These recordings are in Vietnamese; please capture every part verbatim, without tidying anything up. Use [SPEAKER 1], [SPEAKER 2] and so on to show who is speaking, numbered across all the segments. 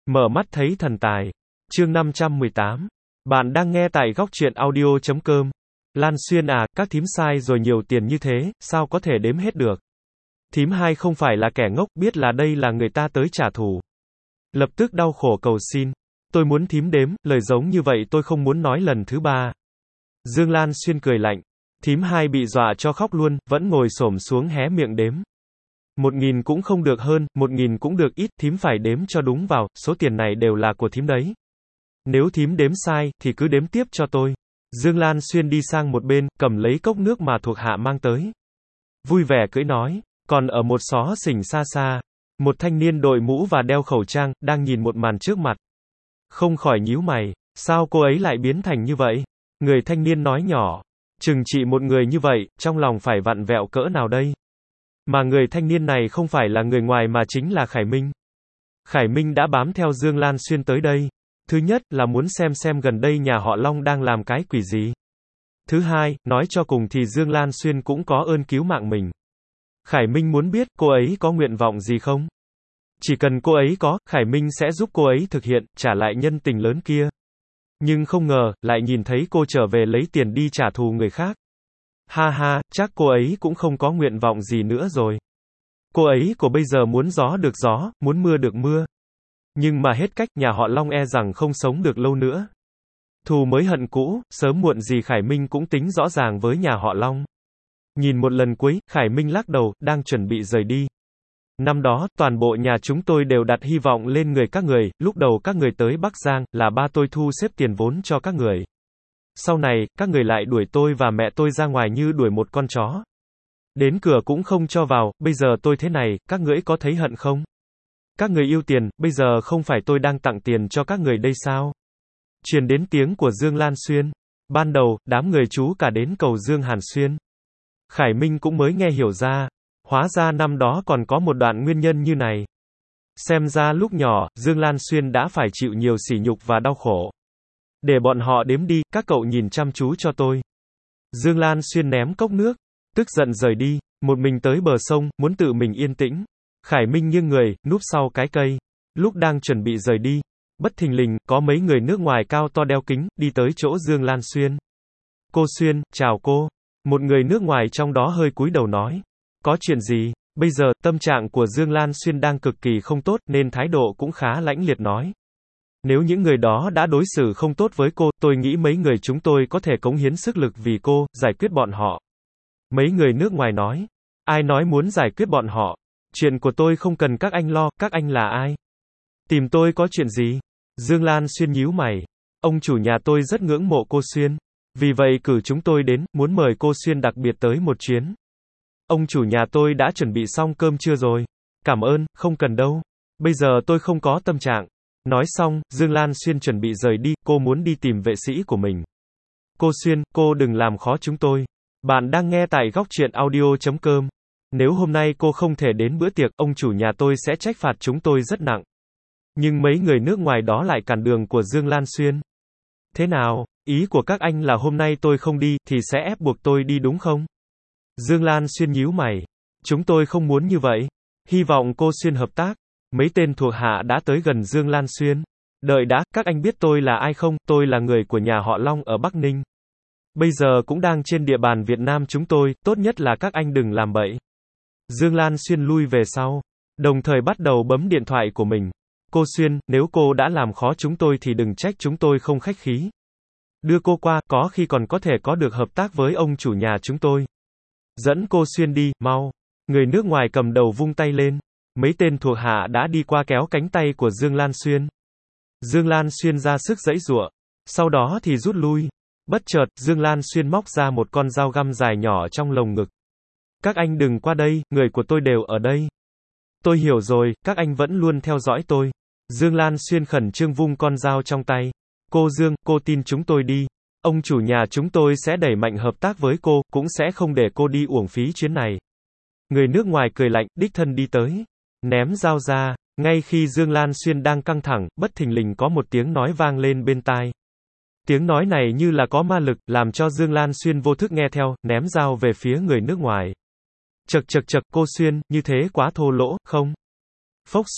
[SPEAKER 1] Mở mắt thấy thần tài. Chương năm trăm mười tám. Bạn đang nghe tại góc truyện audio chấm com. Lan Xuyên à, các thím sai rồi, nhiều tiền như thế, sao có thể đếm hết được. Thím hai không phải là kẻ ngốc, biết là đây là người ta tới trả thù. Lập tức đau khổ cầu xin. Tôi muốn thím đếm, lời giống như vậy tôi không muốn nói lần thứ ba. Dương Lan Xuyên cười lạnh. Thím hai bị dọa cho khóc luôn, vẫn ngồi xổm xuống hé miệng đếm. Một nghìn cũng không được hơn, một nghìn cũng được ít, thím phải đếm cho đúng vào, số tiền này đều là của thím đấy. Nếu thím đếm sai, thì cứ đếm tiếp cho tôi. Dương Lan Xuyên đi sang một bên, cầm lấy cốc nước mà thuộc hạ mang tới. Vui vẻ cưỡi nói. Còn ở một xó xỉnh xa xa, một thanh niên đội mũ và đeo khẩu trang, đang nhìn một màn trước mặt. Không khỏi nhíu mày, sao cô ấy lại biến thành như vậy? Người thanh niên nói nhỏ, chừng trị một người như vậy, trong lòng phải vặn vẹo cỡ nào đây? Mà người thanh niên này không phải là người ngoài mà chính là Khải Minh. Khải Minh đã bám theo Dương Lan Xuyên tới đây. Thứ nhất là muốn xem xem gần đây nhà họ Long đang làm cái quỷ gì. Thứ hai, nói cho cùng thì Dương Lan Xuyên cũng có ơn cứu mạng mình. Khải Minh muốn biết cô ấy có nguyện vọng gì không? Chỉ cần cô ấy có, Khải Minh sẽ giúp cô ấy thực hiện, trả lại nhân tình lớn kia. Nhưng không ngờ, lại nhìn thấy cô trở về lấy tiền đi trả thù người khác. Ha ha, chắc cô ấy cũng không có nguyện vọng gì nữa rồi. Cô ấy của bây giờ muốn gió được gió, muốn mưa được mưa. Nhưng mà hết cách, nhà họ Long e rằng không sống được lâu nữa. Thù mới hận cũ, sớm muộn gì Khải Minh cũng tính rõ ràng với nhà họ Long. Nhìn một lần cuối, Khải Minh lắc đầu, đang chuẩn bị rời đi. Năm đó, toàn bộ nhà chúng tôi đều đặt hy vọng lên người các người, lúc đầu các người tới Bắc Giang, là ba tôi thu xếp tiền vốn cho các người. Sau này, các người lại đuổi tôi và mẹ tôi ra ngoài như đuổi một con chó. Đến cửa cũng không cho vào, bây giờ tôi thế này, các người có thấy hận không? Các người yêu tiền, bây giờ không phải tôi đang tặng tiền cho các người đây sao? Truyền đến tiếng của Dương Lan Xuyên. Ban đầu, đám người chú cả đến cầu Dương Hàn Xuyên. Khải Minh cũng mới nghe hiểu ra. Hóa ra năm đó còn có một đoạn nguyên nhân như này. Xem ra lúc nhỏ, Dương Lan Xuyên đã phải chịu nhiều sỉ nhục và đau khổ. Để bọn họ đếm đi, các cậu nhìn chăm chú cho tôi. Dương Lan Xuyên ném cốc nước, tức giận rời đi, một mình tới bờ sông, muốn tự mình yên tĩnh. Khải Minh nghiêng người, núp sau cái cây. Lúc đang chuẩn bị rời đi, bất thình lình, có mấy người nước ngoài cao to đeo kính, đi tới chỗ Dương Lan Xuyên. Cô Xuyên, chào cô. Một người nước ngoài trong đó hơi cúi đầu nói. Có chuyện gì? Bây giờ, tâm trạng của Dương Lan Xuyên đang cực kỳ không tốt, nên thái độ cũng khá lãnh liệt nói. Nếu những người đó đã đối xử không tốt với cô, tôi nghĩ mấy người chúng tôi có thể cống hiến sức lực vì cô, giải quyết bọn họ. Mấy người nước ngoài nói. Ai nói muốn giải quyết bọn họ? Chuyện của tôi không cần các anh lo, các anh là ai? Tìm tôi có chuyện gì? Dương Lan Xuyên nhíu mày. Ông chủ nhà tôi rất ngưỡng mộ cô Xuyên. Vì vậy cử chúng tôi đến, muốn mời cô Xuyên đặc biệt tới một chuyến. Ông chủ nhà tôi đã chuẩn bị xong cơm trưa rồi. Cảm ơn, không cần đâu. Bây giờ tôi không có tâm trạng. Nói xong, Dương Lan Xuyên chuẩn bị rời đi, cô muốn đi tìm vệ sĩ của mình. Cô Xuyên, cô đừng làm khó chúng tôi. Bạn đang nghe tại góc truyện audio chấm com. Nếu hôm nay cô không thể đến bữa tiệc, ông chủ nhà tôi sẽ trách phạt chúng tôi rất nặng. Nhưng mấy người nước ngoài đó lại cản đường của Dương Lan Xuyên. Thế nào, ý của các anh là hôm nay tôi không đi, thì sẽ ép buộc tôi đi đúng không? Dương Lan Xuyên nhíu mày. Chúng tôi không muốn như vậy. Hy vọng cô Xuyên hợp tác. Mấy tên thuộc hạ đã tới gần Dương Lan Xuyên. Đợi đã, các anh biết tôi là ai không? Tôi là người của nhà họ Long ở Bắc Ninh. Bây giờ cũng đang trên địa bàn Việt Nam chúng tôi, tốt nhất là các anh đừng làm bậy. Dương Lan Xuyên lui về sau. Đồng thời bắt đầu bấm điện thoại của mình. Cô Xuyên, nếu cô đã làm khó chúng tôi thì đừng trách chúng tôi không khách khí. Đưa cô qua, có khi còn có thể có được hợp tác với ông chủ nhà chúng tôi. Dẫn cô Xuyên đi, mau. Người nước ngoài cầm đầu vung tay lên. Mấy tên thuộc hạ đã đi qua kéo cánh tay của Dương Lan Xuyên. Dương Lan Xuyên ra sức giãy giụa. Sau đó thì rút lui. Bất chợt, Dương Lan Xuyên móc ra một con dao găm dài nhỏ trong lồng ngực. Các anh đừng qua đây, người của tôi đều ở đây. Tôi hiểu rồi, các anh vẫn luôn theo dõi tôi. Dương Lan Xuyên khẩn trương vung con dao trong tay. Cô Dương, cô tin chúng tôi đi. Ông chủ nhà chúng tôi sẽ đẩy mạnh hợp tác với cô, cũng sẽ không để cô đi uổng phí chuyến này. Người nước ngoài cười lạnh, đích thân đi tới. Ném dao ra. Ngay khi Dương Lan Xuyên đang căng thẳng, bất thình lình có một tiếng nói vang lên bên tai. Tiếng nói này như là có ma lực, làm cho Dương Lan Xuyên vô thức nghe theo, ném dao về phía người nước ngoài. Chậc chậc chậc, cô Xuyên, như thế quá thô lỗ, không? Phốc suy,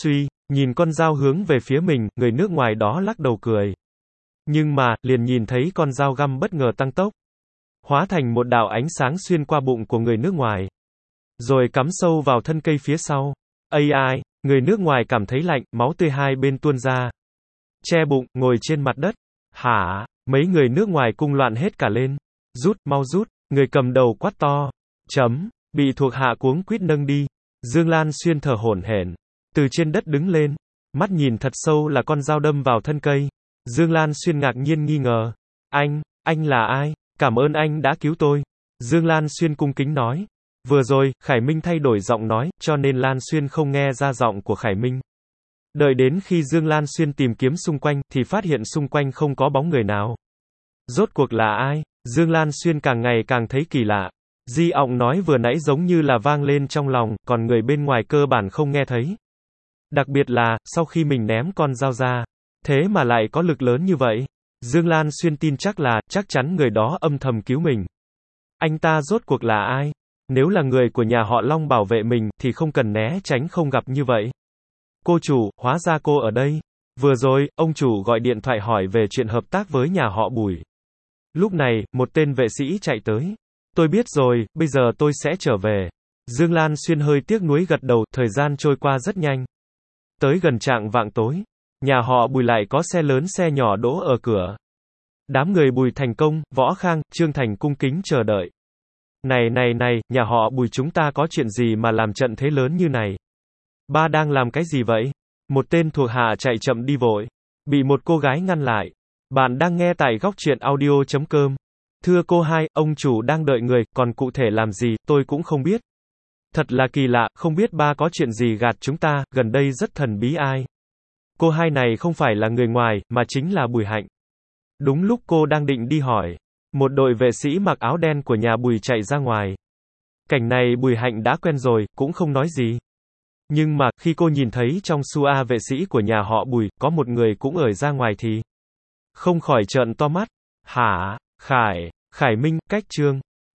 [SPEAKER 1] Nhìn con dao hướng về phía mình, người nước ngoài đó lắc đầu cười. Nhưng mà, liền nhìn thấy con dao găm bất ngờ tăng tốc. Hóa thành một đạo ánh sáng xuyên qua bụng của người nước ngoài. Rồi cắm sâu vào thân cây phía sau. Ây ai, người nước ngoài cảm thấy lạnh, máu tươi hai bên tuôn ra. Che bụng, ngồi trên mặt đất. Hả? Mấy người nước ngoài cung loạn hết cả lên. Rút, mau rút, người cầm đầu quát to. Chấm, bị thuộc hạ cuống quýt nâng đi. Dương Lan Xuyên thở hổn hển, từ trên đất đứng lên, mắt nhìn thật sâu là con dao đâm vào thân cây. Dương Lan Xuyên ngạc nhiên nghi ngờ. Anh, anh là ai? Cảm ơn anh đã cứu tôi. Dương Lan Xuyên cung kính nói. Vừa rồi, Khải Minh thay đổi giọng nói, cho nên Lan Xuyên không nghe ra giọng của Khải Minh. Đợi đến khi Dương Lan Xuyên tìm kiếm xung quanh, thì phát hiện xung quanh không có bóng người nào. Rốt cuộc là ai? Dương Lan Xuyên càng ngày càng thấy kỳ lạ. Di ọng nói vừa nãy giống như là vang lên trong lòng, còn người bên ngoài cơ bản không nghe thấy. Đặc biệt là, sau khi mình ném con dao ra, thế mà lại có lực lớn như vậy. Dương Lan Xuyên tin chắc là, chắc chắn người đó âm thầm cứu mình. Anh ta rốt cuộc là ai? Nếu là người của nhà họ Long bảo vệ mình, thì không cần né tránh không gặp như vậy. Cô chủ, hóa ra cô ở đây. Vừa rồi, ông chủ gọi điện thoại hỏi về chuyện hợp tác với nhà họ Bùi. Lúc này, một tên vệ sĩ chạy tới. Tôi biết rồi, bây giờ tôi sẽ trở về. Dương Lan Xuyên hơi tiếc nuối gật đầu, thời gian trôi qua rất nhanh. Tới gần chạng vạng tối, nhà họ Bùi lại có xe lớn xe nhỏ đỗ ở cửa. Đám người Bùi thành công, Võ Khang, Trương Thành cung kính chờ đợi. Này này này, nhà họ Bùi chúng ta có chuyện gì mà làm trận thế lớn như này? Ba đang làm cái gì vậy? Một tên thuộc hạ chạy chậm đi vội, bị một cô gái ngăn lại. Bạn đang nghe tại góc truyện audio chấm com. Thưa cô hai, ông chủ đang đợi người, còn cụ thể làm gì, tôi cũng không biết. Thật là kỳ lạ, không biết ba có chuyện gì gạt chúng ta, gần đây rất thần bí ai. Cô hai này không phải là người ngoài, mà chính là Bùi Hạnh. Đúng lúc cô đang định đi hỏi, một đội vệ sĩ mặc áo đen của nhà Bùi chạy ra ngoài. Cảnh này Bùi Hạnh đã quen rồi, cũng không nói gì. Nhưng mà, khi cô nhìn thấy trong su a vệ sĩ của nhà họ Bùi, có một người cũng ở ra ngoài thì không khỏi trợn to mắt. Hả? Khải, Khải Minh, cách Trương.